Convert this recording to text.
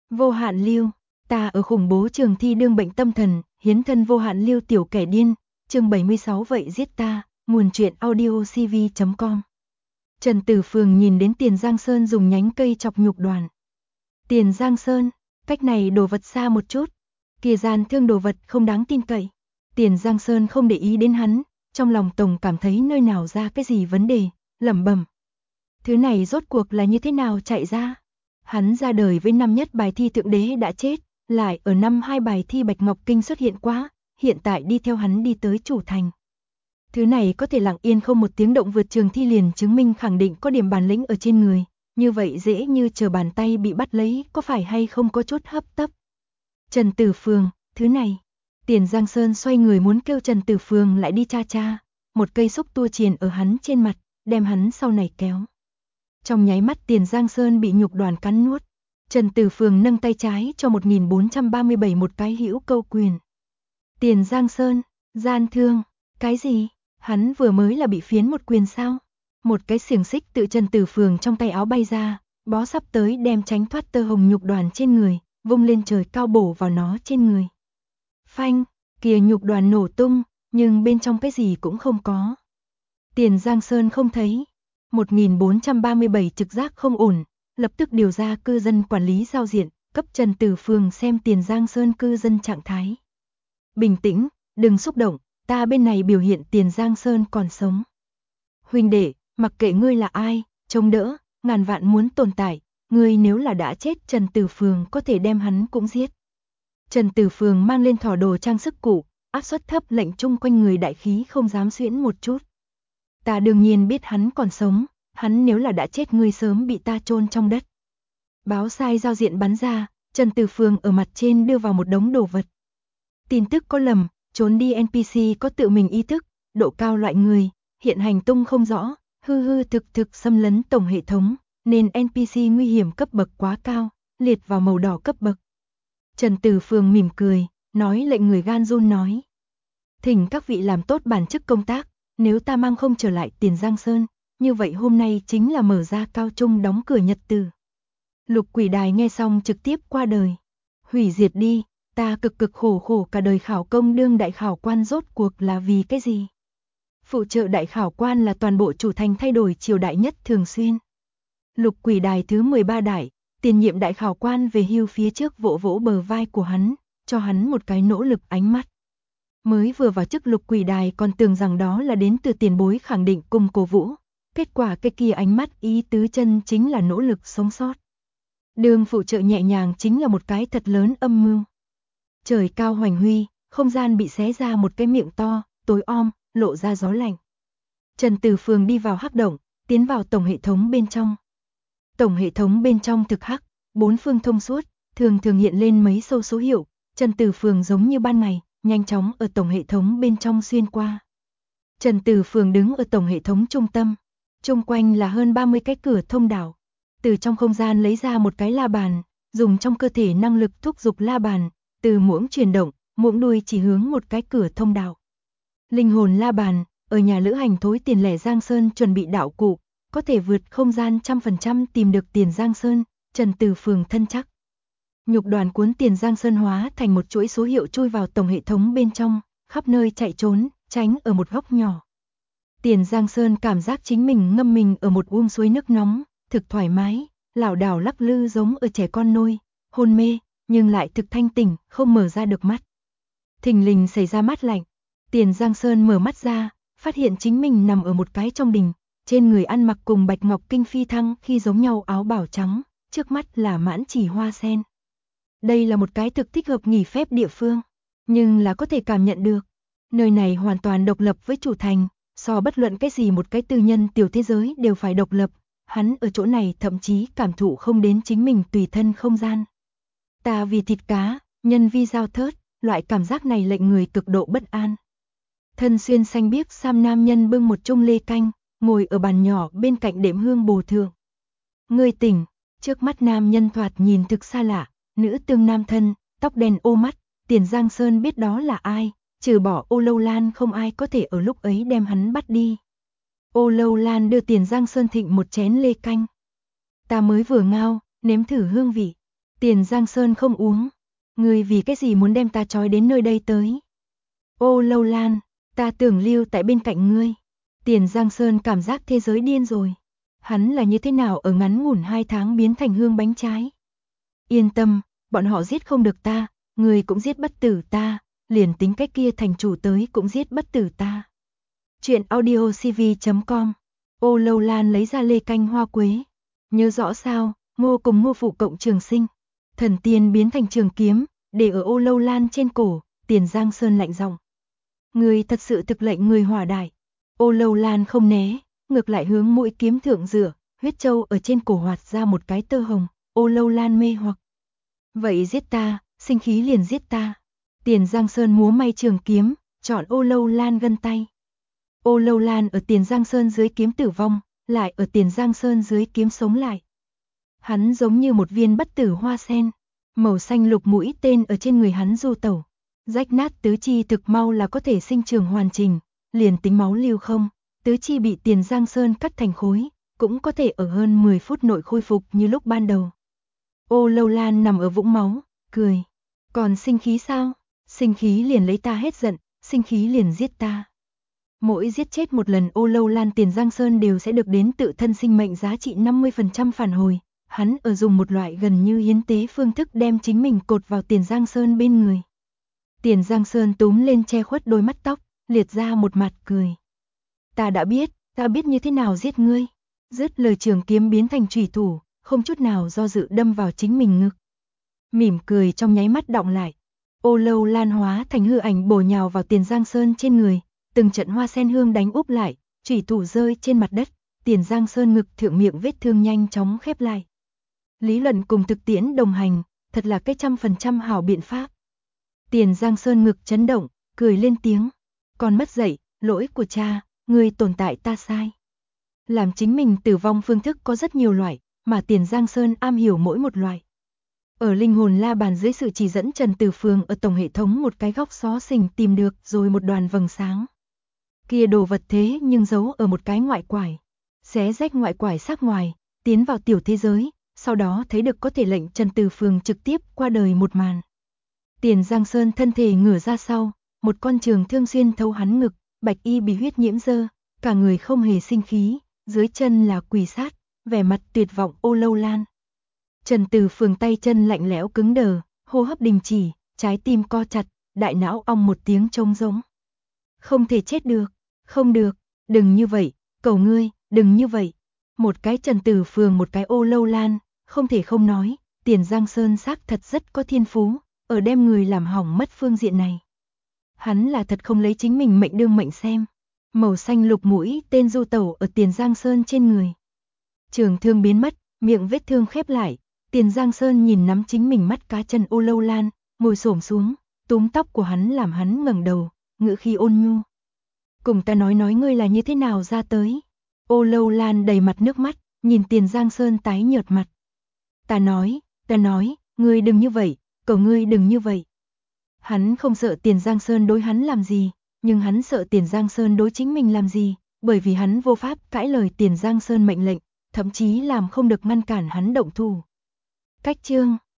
Vô hạn lưu, ta ở khủng bố trường thi đương bệnh tâm thần, hiến thân vô hạn lưu tiểu kẻ điên, chương 76 vậy giết ta, nguồn truyện audiocv.com. Trần Tử Phường nhìn đến Tiền Giang Sơn dùng nhánh cây chọc nhục Đoàn. Tiền Giang Sơn, cách này đồ vật xa một chút, kia gian thương đồ vật không đáng tin cậy. Tiền Giang Sơn không để ý đến hắn, trong lòng tổng cảm thấy nơi nào ra cái gì vấn đề, lẩm bẩm. Thứ này rốt cuộc là như thế nào chạy ra? Hắn ra đời với năm nhất bài thi thượng đế đã chết, lại ở năm 2 bài thi Bạch Ngọc Kinh xuất hiện quá, hiện tại đi theo hắn đi tới chủ thành. Thứ này có thể lặng yên không một tiếng động vượt trường thi liền chứng minh khẳng định có điểm bản lĩnh ở trên người, như vậy dễ như trở bàn tay bị bắt lấy, có phải hay không có chút hấp tấp. Trần Tử Phường, thứ này. Tiền Giang Sơn xoay người muốn kêu Trần Tử Phường lại đi cha, một cây xúc tua chìền ở hắn trên mặt, đem hắn sau này kéo. Trong nháy mắt Tiền Giang Sơn bị nhục Đoàn cắn nuốt. Trần Tử Phường nâng tay trái cho 1437 một cái hữu câu quyền. Tiền Giang Sơn, gian thương, cái gì? Hắn vừa mới là bị phiến một quyền sao? Một cái xiềng xích tự Trần Tử Phường trong tay áo bay ra, bó sắp tới đem tránh thoát tơ hồng nhục Đoàn trên người, vung lên trời cao bổ vào nó trên người. Phanh, kia nhục Đoàn nổ tung, nhưng bên trong cái gì cũng không có. Tiền Giang Sơn không thấy. 1437 trực giác không ổn, lập tức điều ra cư dân quản lý giao diện, cấp Trần Tử Phường xem Tiền Giang Sơn cư dân trạng thái. Bình tĩnh, đừng xúc động, ta bên này biểu hiện Tiền Giang Sơn còn sống. Huynh đệ, mặc kệ ngươi là ai, chống đỡ, ngàn vạn muốn tồn tại, ngươi nếu là đã chết Trần Tử Phường có thể đem hắn cũng giết. Trần Tử Phường mang lên thỏ đồ trang sức cũ, áp suất thấp lệnh chung quanh người đại khí không dám xuyễn một chút. Ta đương nhiên biết hắn còn sống, hắn nếu là đã chết ngươi sớm bị ta chôn trong đất. Báo sai giao diện bắn ra, Trần Tử Phường ở mặt trên đưa vào một đống đồ vật. Tin tức có lầm, trốn đi NPC có tự mình ý thức, độ cao loại người, hiện hành tung không rõ, hư thực xâm lấn tổng hệ thống, nên NPC nguy hiểm cấp bậc quá cao, liệt vào màu đỏ cấp bậc. Trần Tử Phường mỉm cười, nói lệnh người gan run nói. Thỉnh các vị làm tốt bản chức công tác. Nếu ta mang không trở lại Tiền Giang Sơn, như vậy hôm nay chính là mở ra cao trung đóng cửa nhật tử. Lục Quỷ Đài nghe xong trực tiếp qua đời. Hủy diệt đi, ta cực khổ cả đời khảo công đương đại khảo quan rốt cuộc là vì cái gì? Phụ trợ đại khảo quan là toàn bộ chủ thành thay đổi triều đại nhất thường xuyên. Lục Quỷ Đài thứ 13 đại, tiền nhiệm đại khảo quan về hưu phía trước vỗ vỗ bờ vai của hắn, cho hắn một cái nỗ lực ánh mắt. Mới vừa vào chức Lục Quỷ Đài còn tưởng rằng đó là đến từ tiền bối khẳng định cùng cổ vũ, kết quả cái kia ánh mắt ý tứ chân chính là nỗ lực sống sót. Đường phụ trợ nhẹ nhàng chính là một cái thật lớn âm mưu. Trời cao hoành huy, không gian bị xé ra một cái miệng to, tối om, lộ ra gió lạnh. Trần Tử Phường đi vào hắc động, tiến vào tổng hệ thống bên trong. Tổng hệ thống bên trong thực hắc, bốn phương thông suốt, thường hiện lên mấy sâu số hiệu, Trần Tử Phường giống như ban ngày, nhanh chóng ở tổng hệ thống bên trong xuyên qua. Trần Tử Phường đứng ở tổng hệ thống trung tâm, chung quanh là hơn 30 cái cửa thông đạo. Từ trong không gian lấy ra một cái la bàn, dùng trong cơ thể năng lực thúc giục la bàn, từ muỗng chuyển động, muỗng đuôi chỉ hướng một cái cửa thông đạo. Linh hồn la bàn, ở nhà lữ hành thối tiền lẻ Giang Sơn chuẩn bị đạo cụ, có thể vượt không gian 100% tìm được Tiền Giang Sơn, Trần Tử Phường thân chắc. Nhục Đoàn cuốn Tiền Giang Sơn hóa thành một chuỗi số hiệu chui vào tổng hệ thống bên trong, khắp nơi chạy trốn, tránh ở một góc nhỏ. Tiền Giang Sơn cảm giác chính mình ngâm mình ở một suối nước nóng, thực thoải mái, lảo đảo lắc lư giống ở trẻ con nôi, hôn mê, nhưng lại thực thanh tỉnh, không mở ra được mắt. Thình lình xảy ra mát lạnh, Tiền Giang Sơn mở mắt ra, phát hiện chính mình nằm ở một cái trong đình, trên người ăn mặc cùng Bạch Ngọc Kinh phi thăng khi giống nhau áo bảo trắng, trước mắt là mãn chỉ hoa sen. Đây là một cái thực thích hợp nghỉ phép địa phương, nhưng là có thể cảm nhận được, nơi này hoàn toàn độc lập với chủ thành, so bất luận cái gì một cái tư nhân tiểu thế giới đều phải độc lập, hắn ở chỗ này thậm chí cảm thụ không đến chính mình tùy thân không gian. Ta vì thịt cá, nhân vi dao thớt, loại cảm giác này lệnh người cực độ bất an. Thân xuyên xanh biếc sam nam nhân bưng một chung lê canh, ngồi ở bàn nhỏ bên cạnh đệm hương bồ thượng. Ngươi tỉnh, trước mắt nam nhân thoạt nhìn thực xa lạ. Nữ tương nam thân, tóc đen ô mắt, Tiền Giang Sơn biết đó là ai, trừ bỏ Ô Lâu Lan không ai có thể ở lúc ấy đem hắn bắt đi. Ô Lâu Lan đưa Tiền Giang Sơn thịnh một chén lê canh. Ta mới vừa ngao, nếm thử hương vị. Tiền Giang Sơn không uống. Ngươi vì cái gì muốn đem ta trói đến nơi đây tới? Ô Lâu Lan, ta tưởng lưu tại bên cạnh ngươi. Tiền Giang Sơn cảm giác thế giới điên rồi. Hắn là như thế nào ở ngắn ngủn 2 tháng biến thành hương bánh trái? Yên tâm, bọn họ giết không được ta, ngươi cũng giết bất tử ta, liền tính cách kia thành chủ tới cũng giết bất tử ta. Chuyện audiocv.com. Ô Lâu Lan lấy ra lê canh hoa quế. Nhớ rõ sao, Ngô cùng Ngô phụ cộng trường sinh. Thần tiên biến thành trường kiếm, để ở Ô Lâu Lan trên cổ, Tiền Giang Sơn lạnh giọng. Người thật sự thực lệnh người hỏa đại. Ô Lâu Lan không né, ngược lại hướng mũi kiếm thượng dựa, huyết châu ở trên cổ hoạt ra một cái tơ hồng, Ô Lâu Lan mê hoặc. Vậy giết ta, sinh khí liền giết ta. Tiền Giang Sơn múa may trường kiếm, chọn Ô Lâu Lan gân tay. Ô Lâu Lan ở Tiền Giang Sơn dưới kiếm tử vong, lại ở Tiền Giang Sơn dưới kiếm sống lại. Hắn giống như một viên bất tử hoa sen, màu xanh lục mũi tên ở trên người hắn du tẩu. Rách nát tứ chi thực mau là có thể sinh trưởng hoàn chỉnh, liền tính máu lưu không, tứ chi bị Tiền Giang Sơn cắt thành khối, cũng có thể ở hơn 10 phút nội khôi phục như lúc ban đầu. Ô Lâu Lan nằm ở vũng máu, cười. Còn sinh khí sao? Sinh khí liền lấy ta hết giận, sinh khí liền giết ta. Mỗi giết chết một lần Ô Lâu Lan Tiền Giang Sơn đều sẽ được đến tự thân sinh mệnh giá trị 50% phản hồi. Hắn ở dùng một loại gần như hiến tế phương thức đem chính mình cột vào Tiền Giang Sơn bên người. Tiền Giang Sơn túm lên che khuất đôi mắt tóc, liệt ra một mặt cười. Ta biết như thế nào giết ngươi. Dứt lời trường kiếm biến thành chủy thủ, không chút nào do dự đâm vào chính mình ngực. Mỉm cười trong nháy mắt đọng lại. Ô Lâu Lan hóa thành hư ảnh bổ nhào vào Tiền Giang Sơn trên người, từng trận hoa sen hương đánh úp lại, chủy thủ rơi trên mặt đất, Tiền Giang Sơn ngực thượng miệng vết thương nhanh chóng khép lại. Lý luận cùng thực tiễn đồng hành, thật là cái 100% hảo biện pháp. Tiền Giang Sơn ngực chấn động, cười lên tiếng. Con mất dạy, lỗi của cha, người tồn tại ta sai. Làm chính mình tử vong phương thức có rất nhiều loại, mà Tiền Giang Sơn am hiểu mỗi một loại. Ở linh hồn la bàn dưới sự chỉ dẫn Trần Tử Phường ở tổng hệ thống một cái góc xó xỉnh tìm được rồi một đoàn vầng sáng. Kia đồ vật thế nhưng giấu ở một cái ngoại quải. Xé rách ngoại quải xác ngoài, tiến vào tiểu thế giới, sau đó thấy được có thể lệnh Trần Tử Phường trực tiếp qua đời một màn. Tiền Giang Sơn thân thể ngửa ra sau, một con trường thương xuyên thấu hắn ngực, bạch y bị huyết nhiễm dơ, cả người không hề sinh khí, dưới chân là quỳ sát, vẻ mặt tuyệt vọng Ô Lâu Lan. Trần Tử Phường tay chân lạnh lẽo cứng đờ, hô hấp đình chỉ, trái tim co chặt, đại não ong một tiếng trống rỗng. Không thể chết được, không được, đừng như vậy, cầu ngươi, đừng như vậy. Một cái Trần Tử Phường một cái Ô Lâu Lan, không thể không nói, Tiền Giang Sơn xác thật rất có thiên phú, ở đem người làm hỏng mất phương diện này. Hắn là thật không lấy chính mình mệnh đương mệnh xem. Màu xanh lục mũi tên du tẩu ở Tiền Giang Sơn trên người. Trường thương biến mất, miệng vết thương khép lại, Tiền Giang Sơn nhìn nắm chính mình mắt cá chân Ô Lâu Lan, ngồi xổm xuống, túm tóc của hắn làm hắn ngẩng đầu, ngữ khí ôn nhu. Cùng ta nói ngươi là như thế nào ra tới. Ô Lâu Lan đầy mặt nước mắt, nhìn Tiền Giang Sơn tái nhợt mặt. Ta nói, ngươi đừng như vậy, cầu ngươi đừng như vậy. Hắn không sợ Tiền Giang Sơn đối hắn làm gì, nhưng hắn sợ Tiền Giang Sơn đối chính mình làm gì, bởi vì hắn vô pháp cãi lời Tiền Giang Sơn mệnh lệnh, thậm chí làm không được ngăn cản hắn động thủ. Cách chương